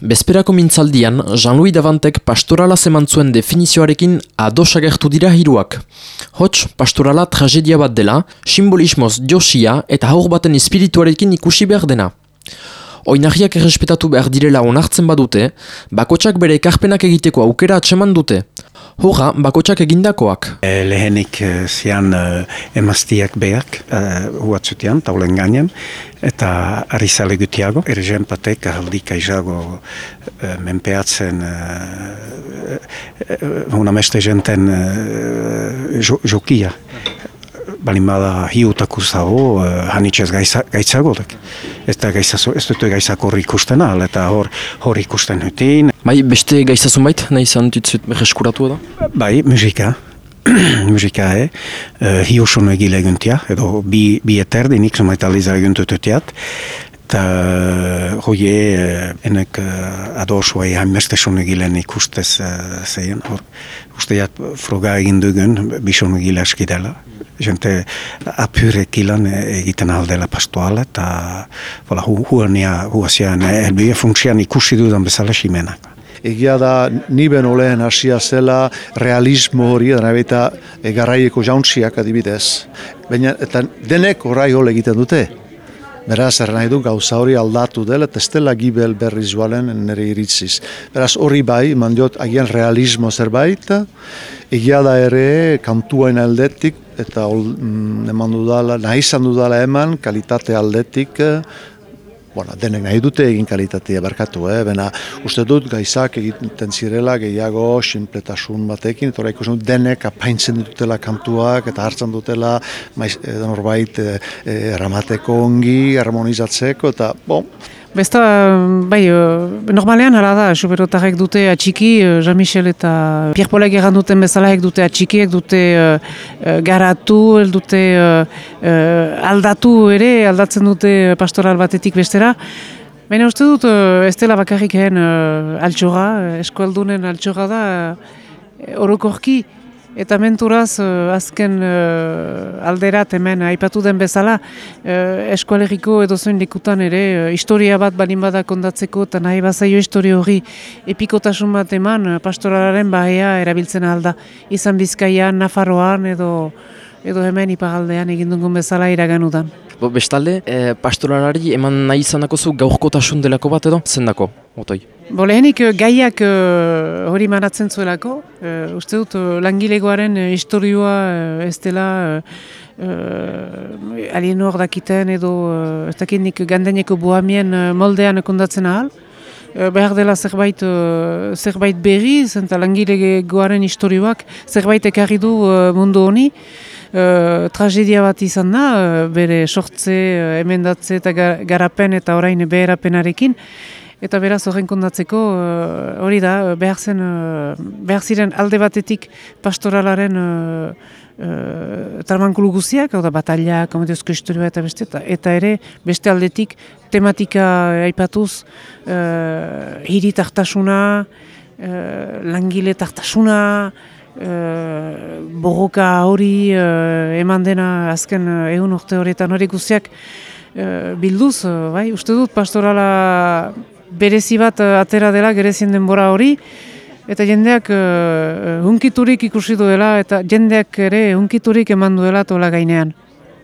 Bezperako mintzaldian, Jean-Louis Davantek pastorala zeman zuen definizioarekin ados agertu dira hiruak. Hots, pastorala tragedia bat dela, simbolismoz josia eta haur baten espirituarekin ikusi behar dena. Oinarriak errespetatu behar direla onartzen badute, bakotsak bere ekarpenak egiteko aukera atseman dute. Horra, bakotsak egindakoak. Lehenik zian emaztiak beak, huatzutian, taulen gainen, eta arizale gutiago. Ergen patek ahaldika izago menpeatzen unameste jenten jokia. Balin bada hiutako zago, hanitxez gaitzagodek. Ez dute gaitzak hor ikusten ahal, eta hor ikusten hutin. Bai, beste gaitzazun bait, nahi izan dutzuet berreskuratu edo? Bai, musika. Musika, hiusun egile eguntia, edo bi eterdi, nik somaitaliza eguntututiat. Eta hoie enek adosuai hainbestesun egilen ikustez zeien. Usteat froga egin dugun, bison egile aski dela. Gente apurek ilan egiten aldela pastoala, eta huazian helbide funksian ikusi dudan bezala simenak. Egia da, niben oleen hasia zela realismo hori, eta garraieko jauntziak adibidez. Baina, eta denek orai hol egiten dute. Beraz, nahi du gauza hori aldatu dela, eta ez dela gibel berri zualen nire iritziz. Beraz, hori bai, mandiot agian realismo zerbait, egia da ere kantuain aldetik, eta eman dudala, nahi izan dudala eman, kalitate aldetik, denek nahi dute egin kalitatea barkatu, baina uste dut gaizak egiten zirela gehiago sinpletasun batekin, eta ikusten dut denek apaintzen dutela kantuak, eta hartzen dutela norbait erramateko ongi, harmonizatzeko, eta Besta, bai, normalean hala da, superotarek dute atxiki, Jean-Michel eta Pierre Paulek egan duten bezalaek dute atxikiek, dute garatu, dute aldatu ere, aldatzen dute pastoral batetik bestera. Baina uste dut, ez dela bakarrik altxorra, eskualdunen altxorra da, orokorki. Eta menturaz, azken alderat hemen aipatu den bezala, eskualeriko edozoin lekutan ere, historia bat balin bada kondatzeko, eta nahi bazaio historia hori epikotasun bat eman, pastoralaren bahea erabiltzen alda. Izan Bizkaian, Nafarroan edo hemen ipagaldean egindungun bezala iraganudan. Bestalde, pastoralari eman nahi izanako zu gaurkotasun delako bat edo, zendako, otoi? Lehenik gaiak hori manatzen zuelako, uste dut langilegoaren historioa ez dela alienor dakiten edo ez dakinik gandeneko bohamien moldean kondatzen ahal. Behar dela zerbait berri, zenta langilegoaren historioak zerbait ekarri du mundu honi. Tragedia bat izan da, bere sortze, emendatze eta garapen eta orain beherapenarekin. Eta beraz horren kondatzeko hori da, behar ziren alde batetik pastoralaren tarmankulu guziak, hau da batalla, komediozko historioa eta beste, eta ere beste aldetik tematika aipatuz hiri tartasuna, langile tartasuna, borroka hori eman dena azken 100 urte horretan hori guziak bilduz, bai, uste dut pastorala berezi bat atera dela gerezien denbora hori, eta jendeak hunkiturik ikusi duela, eta jendeak ere hunkiturik eman duela tola gainean.